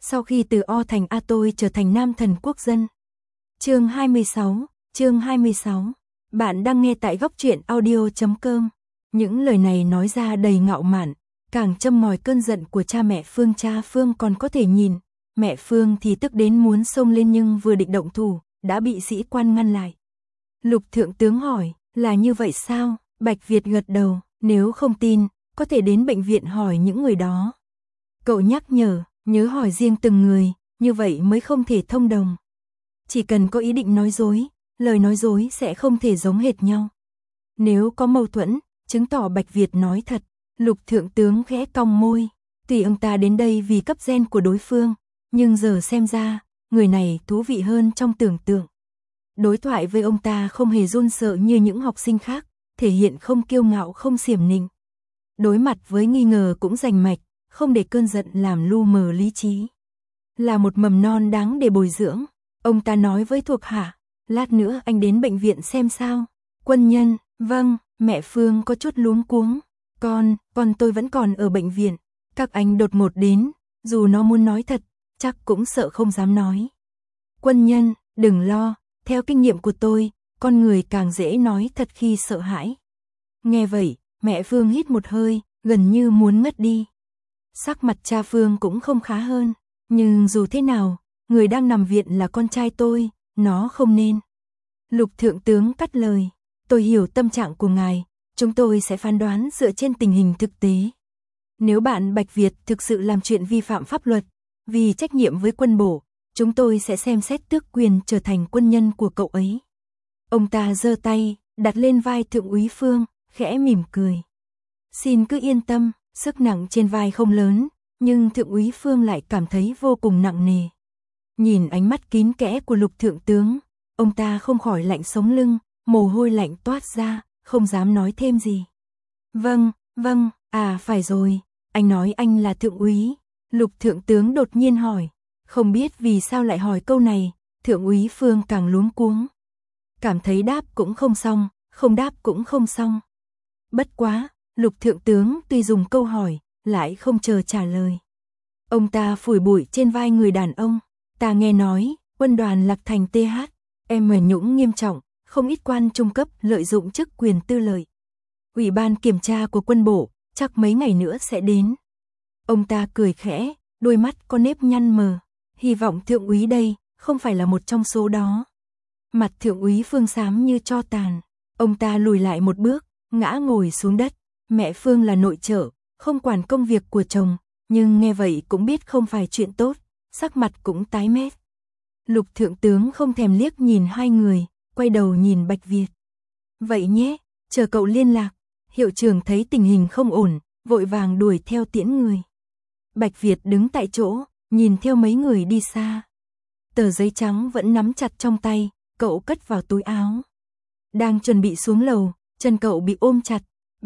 Sau khi từ O thành A tôi trở thành nam thần quốc dân. Chương 26. Bạn đang nghe tại góc truyện audio.com. Những lời này nói ra đầy ngạo mạn, càng châm ngòi cơn giận của cha mẹ Phương. Cha Phương còn có thể nhìn, mẹ Phương thì tức đến muốn xông lên, nhưng vừa định động thủ, đã bị sĩ quan ngăn lại. Lục thượng tướng hỏi, là như vậy sao? Bạch Việt gật đầu, nếu không tin, có thể đến bệnh viện hỏi những người đó. Cậu nhắc nhớ hỏi riêng từng người, như vậy mới không thể thông đồng. Chỉ cần có ý định nói dối, lời nói dối sẽ không thể giống hệt nhau. Nếu có mâu thuẫn, chứng tỏ Bạch Việt nói thật. Lục thượng tướng khẽ cong môi, tuy ông ta đến đây vì cấp gen của đối phương, nhưng giờ xem ra, người này thú vị hơn trong tưởng tượng. Đối thoại với ông ta không hề run sợ như những học sinh khác, thể hiện không kiêu ngạo không xiểm nịnh. Đối mặt với nghi ngờ cũng rành mạch, không để cơn giận làm lu mờ lý trí. Là một mầm non đáng để bồi dưỡng, ông ta nói với thuộc hạ, lát nữa anh đến bệnh viện xem sao. Quân nhân, vâng. Mẹ Phương có chút luống cuống, con tôi vẫn còn ở bệnh viện, các anh đột ngột đến, dù nó muốn nói thật, chắc cũng sợ không dám nói. Quân nhân, đừng lo, theo kinh nghiệm của tôi, con người càng dễ nói thật khi sợ hãi. Nghe vậy, mẹ Phương hít một hơi, gần như muốn ngất đi. Sắc mặt cha Phương cũng không khá hơn, nhưng dù thế nào, người đang nằm viện là con trai tôi, nó không nên. Lục thượng tướng cắt lời, tôi hiểu tâm trạng của ngài, chúng tôi sẽ phán đoán dựa trên tình hình thực tế. Nếu bạn Bạch Việt thực sự làm chuyện vi phạm pháp luật, vì trách nhiệm với quân bộ, chúng tôi sẽ xem xét tước quyền trở thành quân nhân của cậu ấy. Ông ta giơ tay, đặt lên vai thượng úy Phương, khẽ mỉm cười. Xin cứ yên tâm, sức nặng trên vai không lớn, nhưng thượng úy Phương lại cảm thấy vô cùng nặng nề. Nhìn ánh mắt kín kẽ của lục thượng tướng, ông ta không khỏi lạnh sống lưng, mồ hôi lạnh toát ra, không dám nói thêm gì. Vâng, phải rồi, anh nói anh là thượng úy. Lục thượng tướng đột nhiên hỏi, không biết vì sao lại hỏi câu này, thượng úy Phương càng luống cuống. Cảm thấy đáp cũng không xong, không đáp cũng không xong. Bất quá, lục thượng tướng tuy dùng câu hỏi, lại không chờ trả lời. Ông ta phủi bụi trên vai người đàn ông, ta nghe nói, quân đoàn Lạc Thành TH, em nhũng nghiêm trọng, không ít quan trung cấp lợi dụng chức quyền tư lợi. Ủy ban kiểm tra của quân bộ, chắc mấy ngày nữa sẽ đến. Ông ta cười khẽ, đôi mắt có nếp nhăn mờ, hy vọng thượng úy đây, không phải là một trong số đó. Mặt thượng úy Phương xám như tro tàn, ông ta lùi lại một bước, ngã ngồi xuống đất. Mẹ Phương là nội trợ, không quản công việc của chồng, nhưng nghe vậy cũng biết không phải chuyện tốt, sắc mặt cũng tái mét. Lục thượng tướng không thèm liếc nhìn hai người, quay đầu nhìn Bạch Việt. Vậy nhé, chờ cậu liên lạc. Hiệu trưởng thấy tình hình không ổn, vội vàng đuổi theo tiễn người. Bạch Việt đứng tại chỗ, nhìn theo mấy người đi xa. Tờ giấy trắng vẫn nắm chặt trong tay, cậu cất vào túi áo. Đang chuẩn bị xuống lầu, chân cậu bị ôm chặt.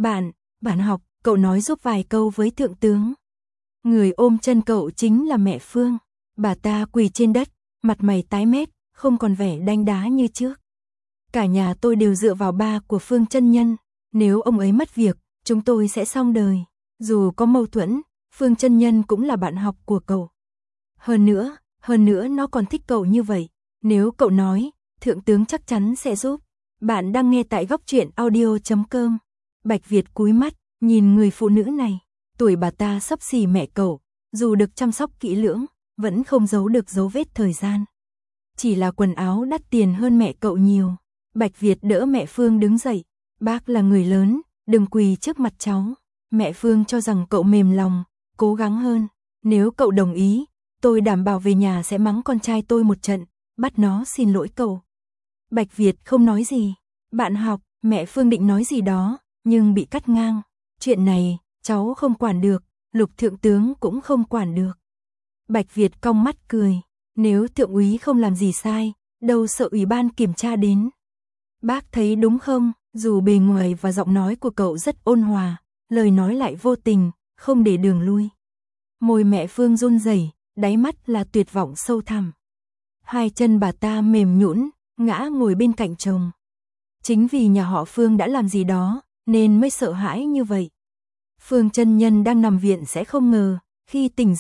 Bạn học, cậu nói giúp vài câu với thượng tướng. Người ôm chân cậu chính là mẹ Phương. Bà ta quỳ trên đất, mặt mày tái mét, không còn vẻ đanh đá như trước. Cả nhà tôi đều dựa vào ba của Phương chân nhân, nếu ông ấy mất việc, chúng tôi sẽ xong đời. Dù có mâu thuẫn, Phương chân nhân cũng là bạn học của cậu. Hơn nữa nó còn thích cậu như vậy, nếu cậu nói, thượng tướng chắc chắn sẽ giúp. Bạn đang nghe tại góc truyện audio.com. Bạch Việt cúi mắt, nhìn người phụ nữ này, tuổi bà ta xấp xỉ mẹ cậu, dù được chăm sóc kỹ lưỡng, vẫn không giấu được dấu vết thời gian. Chỉ là quần áo đắt tiền hơn mẹ cậu nhiều. Bạch Việt đỡ mẹ Phương đứng dậy, bác là người lớn, đừng quỳ trước mặt cháu. Mẹ Phương cho rằng cậu mềm lòng, cố gắng hơn. Nếu cậu đồng ý, tôi đảm bảo về nhà sẽ mắng con trai tôi một trận, bắt nó xin lỗi cậu. Bạch Việt không nói gì. Bạn học, mẹ Phương định nói gì đó, nhưng bị cắt ngang. Chuyện này, cháu không quản được, lục thượng tướng cũng không quản được. Bạch Việt cong mắt cười, nếu thượng úy không làm gì sai, đâu sợ ủy ban kiểm tra đến. Bác thấy đúng không, dù bề ngoài và giọng nói của cậu rất ôn hòa, lời nói lại vô tình, không để đường lui. Môi mẹ Phương run rẩy, đáy mắt là tuyệt vọng sâu thẳm. Hai chân bà ta mềm nhũn, ngã ngồi bên cạnh chồng. Chính vì nhà họ Phương đã làm gì đó, nên mới sợ hãi như vậy. Phương chân nhân đang nằm viện sẽ không ngờ, khi tỉnh dậy,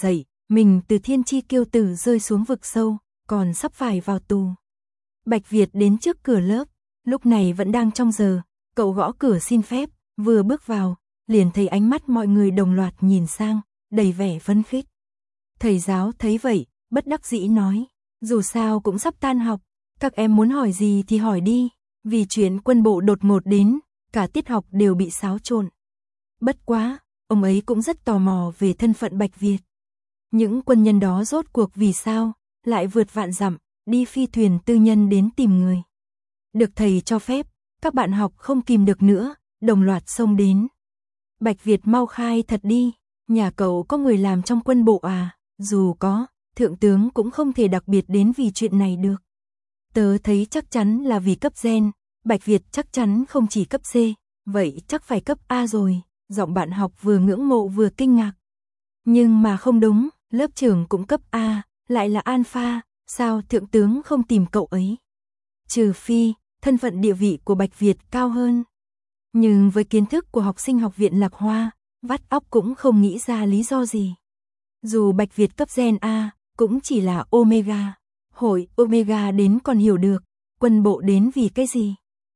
mình từ thiên chi kiêu tử rơi xuống vực sâu, còn sắp phải vào tù. Bạch Việt đến trước cửa lớp, lúc này vẫn đang trong giờ, cậu gõ cửa xin phép, vừa bước vào, liền thấy ánh mắt mọi người đồng loạt nhìn sang, đầy vẻ phấn khích. Thầy giáo thấy vậy, bất đắc dĩ nói, dù sao cũng sắp tan học, các em muốn hỏi gì thì hỏi đi, vì chuyện quân bộ đột ngột đến, cả tiết học đều bị xáo trộn. Bất quá, ông ấy cũng rất tò mò về thân phận Bạch Việt. Những quân nhân đó rốt cuộc vì sao, lại vượt vạn dặm, đi phi thuyền tư nhân đến tìm người. Được thầy cho phép, các bạn học không kìm được nữa, đồng loạt xông đến. Bạch Việt mau khai thật đi, nhà cậu có người làm trong quân bộ à, dù có, thượng tướng cũng không thể đặc biệt đến vì chuyện này được. Tớ thấy chắc chắn là vì cấp gen, Bạch Việt chắc chắn không chỉ cấp C, vậy chắc phải cấp A rồi, giọng bạn học vừa ngưỡng mộ vừa kinh ngạc. Nhưng mà không đúng, lớp trưởng cũng cấp A, lại là Alpha, sao thượng tướng không tìm cậu ấy? Trừ phi, thân phận địa vị của Bạch Việt cao hơn. Nhưng với kiến thức của học sinh học viện Lạc Hoa, vắt óc cũng không nghĩ ra lý do gì. Dù Bạch Việt cấp gen A, cũng chỉ là Omega. Hội Omega đến còn hiểu được, quân bộ đến vì cái gì?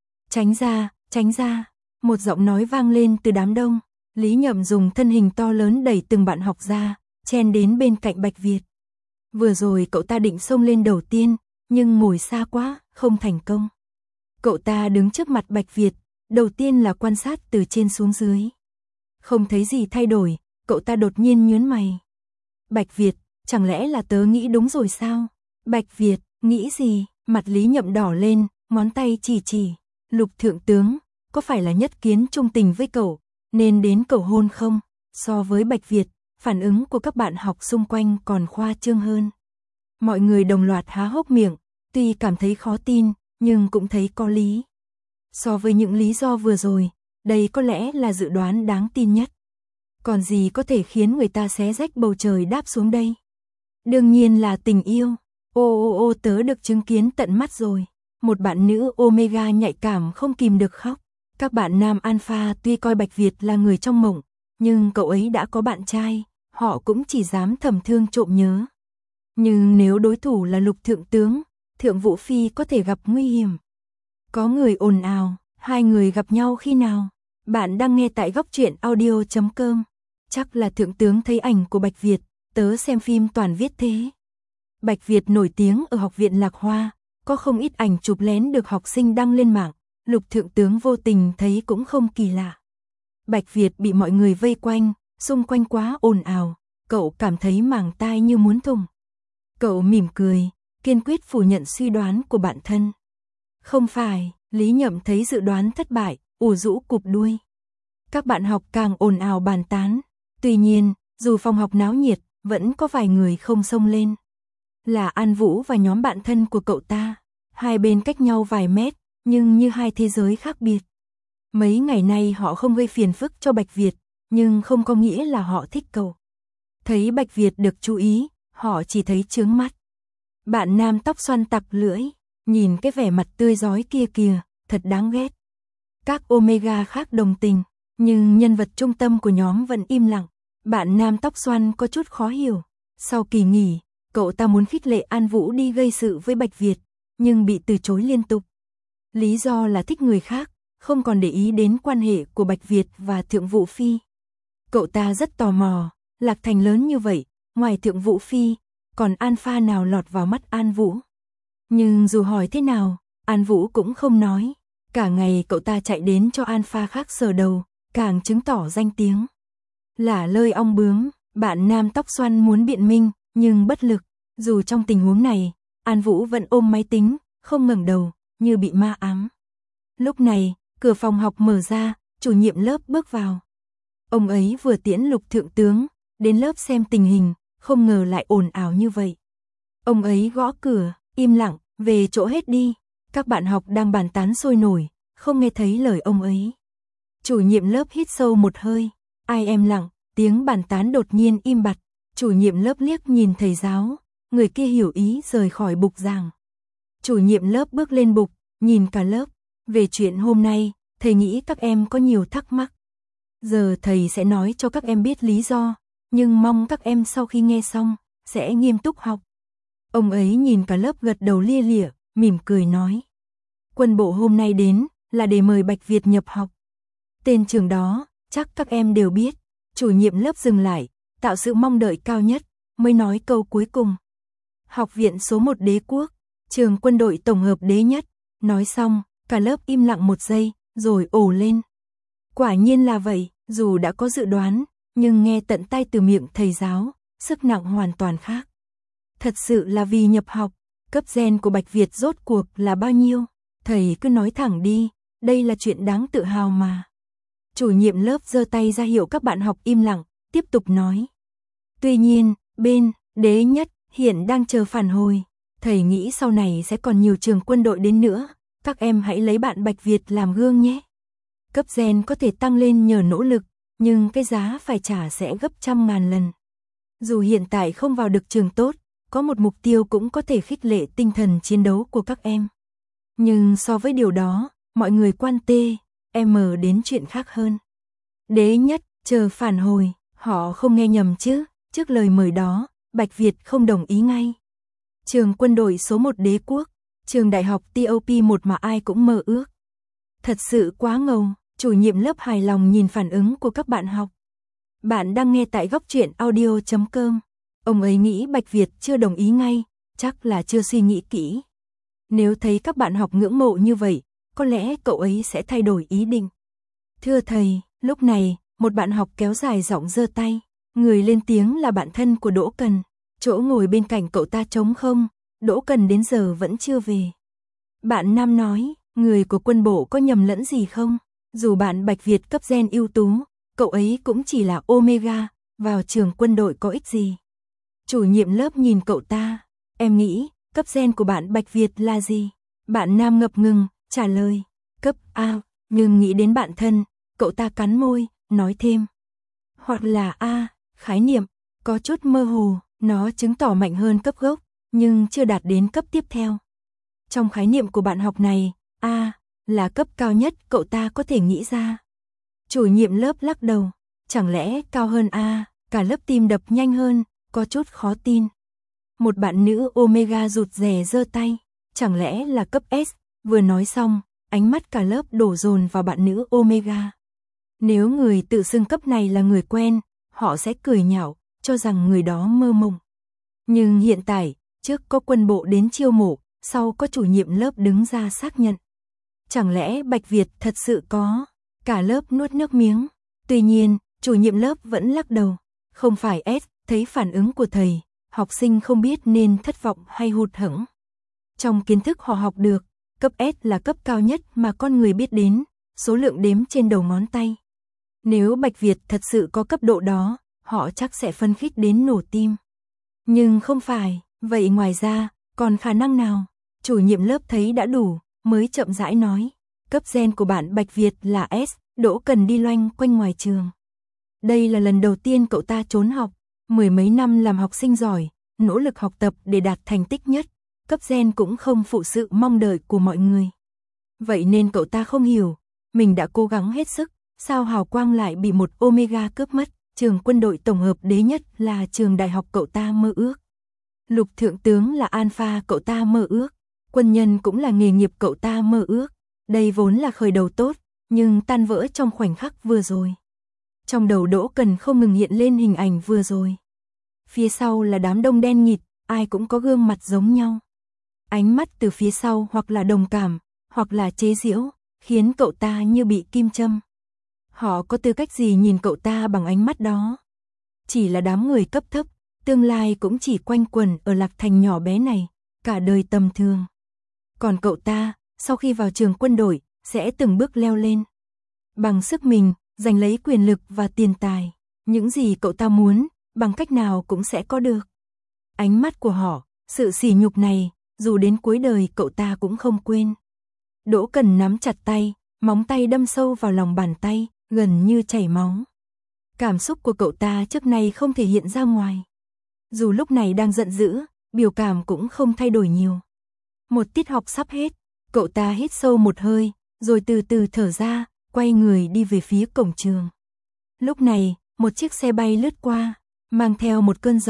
Tránh ra, một giọng nói vang lên từ đám đông. Lý Nhậm dùng thân hình to lớn đẩy từng bạn học ra, chen đến bên cạnh Bạch Việt. Vừa rồi cậu ta định xông lên đầu tiên, nhưng ngồi xa quá, không thành công. Cậu ta đứng trước mặt Bạch Việt, đầu tiên là quan sát từ trên xuống dưới. Không thấy gì thay đổi, cậu ta đột nhiên nhướng mày. Bạch Việt, chẳng lẽ là tớ nghĩ đúng rồi sao? Bạch Việt, nghĩ gì? Mặt Lý Nhậm đỏ lên, ngón tay chỉ. Lục thượng tướng, có phải là Nhất Kiến trung tình với cậu, nên đến cầu hôn không? So với Bạch Việt, phản ứng của các bạn học xung quanh còn khoa trương hơn. Mọi người đồng loạt há hốc miệng, tuy cảm thấy khó tin, nhưng cũng thấy có lý. So với những lý do vừa rồi, đây có lẽ là dự đoán đáng tin nhất. Còn gì có thể khiến người ta xé rách bầu trời đáp xuống đây? Đương nhiên là tình yêu. Ô, tớ được chứng kiến tận mắt rồi. Một bạn nữ Omega nhạy cảm không kìm được khóc. Các bạn nam Alpha tuy coi Bạch Việt là người trong mộng, nhưng cậu ấy đã có bạn trai, họ cũng chỉ dám thầm thương trộm nhớ. Nhưng nếu đối thủ là Lục thượng tướng, Thượng Vũ Phi có thể gặp nguy hiểm. Có người ồn ào, hai người gặp nhau khi nào? Bạn đang nghe tại góc truyện audio.com. Chắc là thượng tướng thấy ảnh của Bạch Việt, tớ xem phim toàn viết thế. Bạch Việt nổi tiếng ở học viện Lạc Hoa, có không ít ảnh chụp lén được học sinh đăng lên mạng, Lục thượng tướng vô tình thấy cũng không kỳ lạ. Bạch Việt bị mọi người vây quanh, xung quanh quá ồn ào, cậu cảm thấy màng tai như muốn thủng. Cậu mỉm cười, kiên quyết phủ nhận suy đoán của bản thân. Không phải, Lý Nhậm thấy dự đoán thất bại, ủ rũ cụp đuôi. Các bạn học càng ồn ào bàn tán. Tuy nhiên, dù phòng học náo nhiệt, vẫn có vài người không xông lên. Là An Vũ và nhóm bạn thân của cậu ta. Hai bên cách nhau vài mét, nhưng như hai thế giới khác biệt. Mấy ngày nay họ không gây phiền phức cho Bạch Việt, nhưng không có nghĩa là họ thích cậu. Thấy Bạch Việt được chú ý, họ chỉ thấy chướng mắt. Bạn nam tóc xoăn tặc lưỡi, nhìn cái vẻ mặt tươi rói kia kìa, thật đáng ghét. Các Omega khác đồng tình, nhưng nhân vật trung tâm của nhóm vẫn im lặng. Bạn nam tóc xoăn có chút khó hiểu. Sau kỳ nghỉ, cậu ta muốn khích lệ An Vũ đi gây sự với Bạch Việt, nhưng bị từ chối liên tục. Lý do là thích người khác, không còn để ý đến quan hệ của Bạch Việt và Thượng Vũ Phi. Cậu ta rất tò mò, Lạc Thành lớn như vậy, ngoài Thượng Vũ Phi, còn Alpha nào lọt vào mắt An Vũ. Nhưng dù hỏi thế nào, An Vũ cũng không nói. Cả ngày cậu ta chạy đến cho Alpha khác sờ đầu, càng chứng tỏ danh tiếng. Lả lơi ong bướm, bạn nam tóc xoăn muốn biện minh, nhưng bất lực. Dù trong tình huống này, An Vũ vẫn ôm máy tính, không ngẩng đầu, như bị ma ám. Lúc này, cửa phòng học mở ra, chủ nhiệm lớp bước vào. Ông ấy vừa tiễn Lục thượng tướng, đến lớp xem tình hình, không ngờ lại ồn ào như vậy. Ông ấy gõ cửa, im lặng, về chỗ hết đi. Các bạn học đang bàn tán sôi nổi, không nghe thấy lời ông ấy. Chủ nhiệm lớp hít sâu một hơi, ai em lặng, tiếng bàn tán đột nhiên im bặt. Chủ nhiệm lớp liếc nhìn thầy giáo, người kia hiểu ý rời khỏi bục giảng. Chủ nhiệm lớp bước lên bục, nhìn cả lớp. Về chuyện hôm nay, thầy nghĩ các em có nhiều thắc mắc. Giờ thầy sẽ nói cho các em biết lý do, nhưng mong các em sau khi nghe xong, sẽ nghiêm túc học. Ông ấy nhìn cả lớp gật đầu lia lịa, mỉm cười nói. Quân bộ hôm nay đến là để mời Bạch Việt nhập học. Tên trường đó, chắc các em đều biết. Chủ nhiệm lớp dừng lại, tạo sự mong đợi cao nhất, mới nói câu cuối cùng. Học viện số 1 Đế Quốc, trường quân đội tổng hợp đế nhất. Nói xong, cả lớp im lặng một giây, rồi ồ lên. Quả nhiên là vậy, dù đã có dự đoán, nhưng nghe tận tai từ miệng thầy giáo, sức nặng hoàn toàn khác. Thật sự là vì nhập học, cấp gen của Bạch Việt rốt cuộc là bao nhiêu? Thầy cứ nói thẳng đi, đây là chuyện đáng tự hào mà. Chủ nhiệm lớp giơ tay ra hiệu các bạn học im lặng, tiếp tục nói. Tuy nhiên, bên đế nhất hiện đang chờ phản hồi. Thầy nghĩ sau này sẽ còn nhiều trường quân đội đến nữa, các em hãy lấy bạn Bạch Việt làm gương nhé. Cấp gen có thể tăng lên nhờ nỗ lực, nhưng cái giá phải trả sẽ gấp trăm ngàn lần. Dù hiện tại không vào được trường tốt, có một mục tiêu cũng có thể khích lệ tinh thần chiến đấu của các em. Nhưng so với điều đó, mọi người quan đến chuyện khác hơn. Đế nhất, chờ phản hồi, họ không nghe nhầm chứ, trước lời mời đó, Bạch Việt không đồng ý ngay. Trường quân đội số 1 Đế Quốc, trường đại học TOP1 mà ai cũng mơ ước. Thật sự quá ngầu, chủ nhiệm lớp hài lòng nhìn phản ứng của các bạn học. Bạn đang nghe tại góc truyện audio.com. Ông ấy nghĩ Bạch Việt chưa đồng ý ngay, chắc là chưa suy nghĩ kỹ. Nếu thấy các bạn học ngưỡng mộ như vậy, có lẽ cậu ấy sẽ thay đổi ý định. Thưa thầy, lúc này, một bạn học kéo dài giọng giơ tay. Người lên tiếng là bạn thân của Đỗ Cần. Chỗ ngồi bên cạnh cậu ta trống không, Đỗ Cần đến giờ vẫn chưa về. Bạn nam nói, người của quân bộ có nhầm lẫn gì không? Dù bạn Bạch Việt cấp gen ưu tú, cậu ấy cũng chỉ là Omega, vào trường quân đội có ích gì? Chủ nhiệm lớp nhìn cậu ta, em nghĩ, cấp gen của bạn Bạch Việt là gì? Bạn nam ngập ngừng, trả lời, cấp A, nhưng nghĩ đến bạn thân, cậu ta cắn môi, nói thêm. Hoặc là A, khái niệm, có chút mơ hồ, nó chứng tỏ mạnh hơn cấp gốc, nhưng chưa đạt đến cấp tiếp theo. Trong khái niệm của bạn học này, A là cấp cao nhất cậu ta có thể nghĩ ra. Chủ nhiệm lớp lắc đầu, chẳng lẽ cao hơn A, cả lớp tim đập nhanh hơn, có chút khó tin. Một bạn nữ Omega rụt rè giơ tay, chẳng lẽ là cấp S, vừa nói xong, ánh mắt cả lớp đổ dồn vào bạn nữ Omega. Nếu người tự xưng cấp này là người quen, họ sẽ cười nhạo, cho rằng người đó mơ mộng. Nhưng hiện tại, trước có quân bộ đến chiêu mộ, sau có chủ nhiệm lớp đứng ra xác nhận. Chẳng lẽ Bạch Việt thật sự có? Cả lớp nuốt nước miếng. Tuy nhiên, chủ nhiệm lớp vẫn lắc đầu. Không phải S, thấy phản ứng của thầy, học sinh không biết nên thất vọng hay hụt hẫng. Trong kiến thức họ học được, cấp S là cấp cao nhất mà con người biết đến, số lượng đếm trên đầu ngón tay. Nếu Bạch Việt thật sự có cấp độ đó, họ chắc sẽ phấn khích đến nổ tim. Nhưng không phải, vậy ngoài ra, còn khả năng nào? Chủ nhiệm lớp thấy đã đủ, mới chậm rãi nói. Cấp gen của bạn Bạch Việt là S, Đỗ Cần đi loanh quanh ngoài trường. Đây là lần đầu tiên cậu ta trốn học, mười mấy năm làm học sinh giỏi, nỗ lực học tập để đạt thành tích nhất. Cấp gen cũng không phụ sự mong đợi của mọi người. Vậy nên cậu ta không hiểu, mình đã cố gắng hết sức, sao hào quang lại bị một Omega cướp mất. Trường quân đội tổng hợp đế nhất là trường đại học cậu ta mơ ước. Lục thượng tướng là Alpha cậu ta mơ ước. Quân nhân cũng là nghề nghiệp cậu ta mơ ước. Đây vốn là khởi đầu tốt, nhưng tan vỡ trong khoảnh khắc vừa rồi. Trong đầu Đỗ Cần không ngừng hiện lên hình ảnh vừa rồi. Phía sau là đám đông đen nghịt, ai cũng có gương mặt giống nhau. Ánh mắt từ phía sau hoặc là đồng cảm, hoặc là chế giễu, khiến cậu ta như bị kim châm. Họ có tư cách gì nhìn cậu ta bằng ánh mắt đó? Chỉ là đám người cấp thấp, tương lai cũng chỉ quanh quẩn ở Lạc Thành nhỏ bé này, cả đời tầm thường. Còn cậu ta, sau khi vào trường quân đội, sẽ từng bước leo lên. Bằng sức mình, giành lấy quyền lực và tiền tài. Những gì cậu ta muốn, bằng cách nào cũng sẽ có được. Ánh mắt của họ, sự sỉ nhục này, dù đến cuối đời cậu ta cũng không quên. Đỗ Cần nắm chặt tay, móng tay đâm sâu vào lòng bàn tay, gần như chảy máu. Cảm xúc của cậu ta trước nay không thể hiện ra ngoài. Dù lúc này đang giận dữ, biểu cảm cũng không thay đổi nhiều. Một tiết học sắp hết, cậu ta hít sâu một hơi, rồi từ từ thở ra, quay người đi về phía cổng trường. Lúc này, một chiếc xe bay lướt qua, mang theo một cơn gió,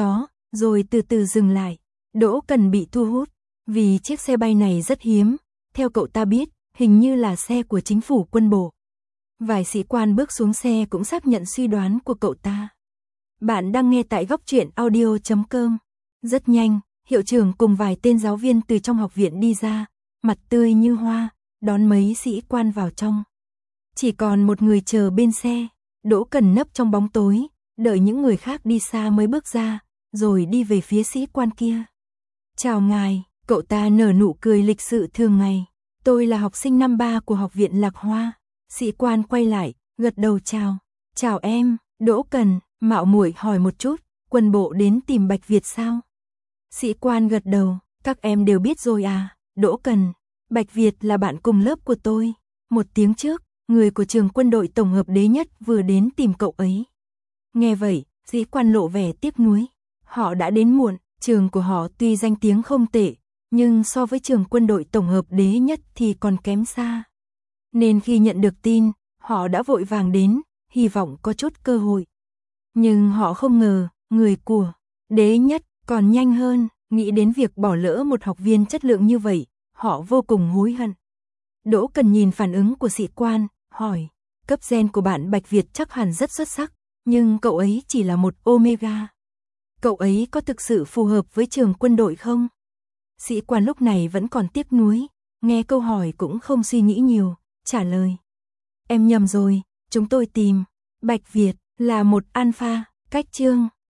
rồi từ từ dừng lại. Đỗ Cần bị thu hút, vì chiếc xe bay này rất hiếm, theo cậu ta biết, hình như là xe của chính phủ quân bộ. Vài sĩ quan bước xuống xe cũng xác nhận suy đoán của cậu ta. Bạn đang nghe tại góc truyện audio.com. Rất nhanh, hiệu trưởng cùng vài tên giáo viên từ trong học viện đi ra, mặt tươi như hoa, đón mấy sĩ quan vào trong. Chỉ còn một người chờ bên xe, Đỗ Cần nấp trong bóng tối, đợi những người khác đi xa mới bước ra, rồi đi về phía sĩ quan kia. Chào ngài, cậu ta nở nụ cười lịch sự thường ngày. Tôi là học sinh năm 3 của học viện Lạc Hoa. Sĩ quan quay lại, gật đầu chào. Chào em, Đỗ Cần, mạo muội hỏi một chút, quân bộ đến tìm Bạch Việt sao? Sĩ quan gật đầu, các em đều biết rồi à, Đỗ Cần. Bạch Việt là bạn cùng lớp của tôi. Một tiếng trước, người của trường quân đội tổng hợp Đế Nhất vừa đến tìm cậu ấy. Nghe vậy, sĩ quan lộ vẻ tiếc nuối. Họ đã đến muộn, trường của họ tuy danh tiếng không tệ, nhưng so với trường quân đội tổng hợp Đế Nhất thì còn kém xa. Nên khi nhận được tin, họ đã vội vàng đến, hy vọng có chút cơ hội. Nhưng họ không ngờ, người của Đế Nhất còn nhanh hơn, nghĩ đến việc bỏ lỡ một học viên chất lượng như vậy, họ vô cùng hối hận. Đỗ Cần nhìn phản ứng của sĩ quan, hỏi, cấp gen của bạn Bạch Việt chắc hẳn rất xuất sắc, nhưng cậu ấy chỉ là một Omega. Cậu ấy có thực sự phù hợp với trường quân đội không? Sĩ quan lúc này vẫn còn tiếc nuối, nghe câu hỏi cũng không suy nghĩ nhiều, trả lời. Em nhầm rồi, chúng tôi tìm Bạch Việt là một alpha, cách chương.